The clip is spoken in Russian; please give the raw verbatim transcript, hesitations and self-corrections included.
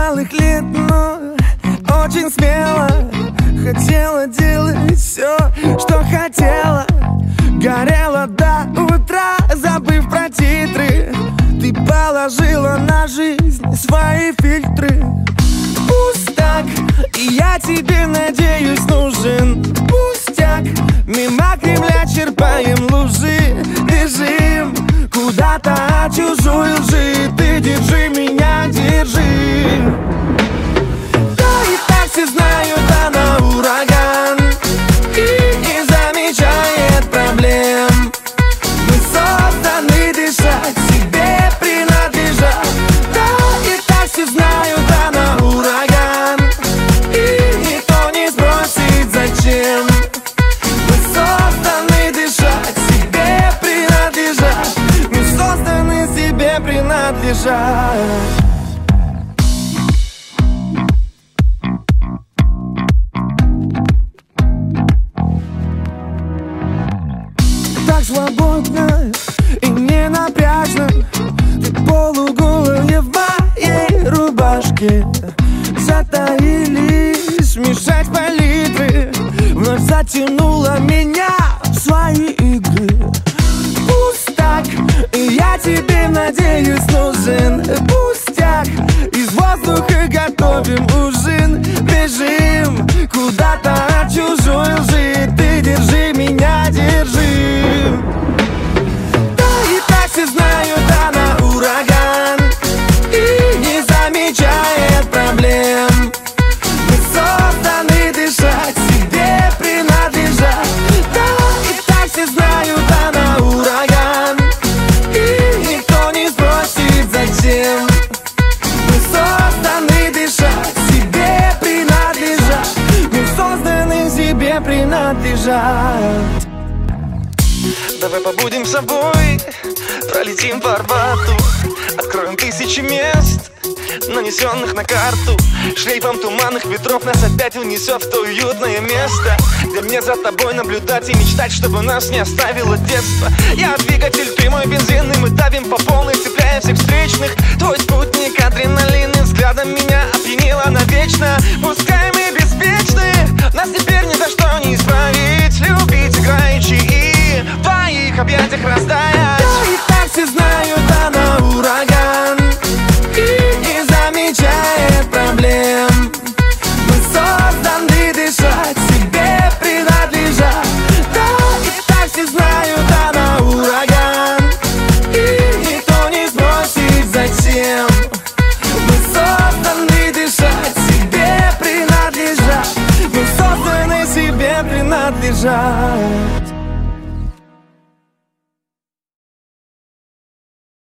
малых лет, но очень смело хотела делать все, что хотела. Горела до утра, забыв про титры. Ты положила на жизнь свои фильтры. Пустяк, и я тебе, надеюсь, нужен. Пустяк, мимо Кремля черпаем лужи. Бежим куда-то от чужой лжи. Ты держи меня, держи. Да и так все знают, она ураган и не замечает проблем. Мы созданы дышать, себе принадлежать. Да и так все знают, она ураган и никто не спросит, зачем. Мы созданы дышать, себе принадлежать. Мы созданы себе принадлежать. Так свободно и не напряжно. Ты полуголая в моей рубашке. Затаились мешать палитры. Вновь затянула меня в свои игры. Пустяк, и я тебе, надеюсь, нужен. Пустяк, из воздуха готовим ужин. Бежим куда-то от чужой лжи. Ты держи меня, держи. Да и так все знают, она ураган и не замечает проблем. Мы созданы дышать, себе принадлежать. Да и так все знают, она ураган и никто не спросит, зачем. Мы созданы дышать, себе принадлежать. Мы созданы себе принадлежать. Давай побудем собой, пролетим по Арбату, откроем тысячи мест, нанесенных на карту. Шлейфом туманных ветров нас опять унесет в то уютное место, где мне за тобой наблюдать и мечтать, чтобы нас не оставило детство. Я двигатель, ты мой бензин, и мы давим по полной, цепляя всех встречных. Твой спутник, адреналин, и взглядом меня опьянила навечно. Пускай мы беспечны, нас теперь ни за что не исправить. Любить играючи и в твоих объятиях растаять. Да и так все знают, она ураган и не замечает проблем. Мы созданы дышать, себе принадлежать. Да и так все знают, она ураган и никто не спросит, зачем. Мы созданы дышать, себе принадлежать. Мы созданы себе принадлежать.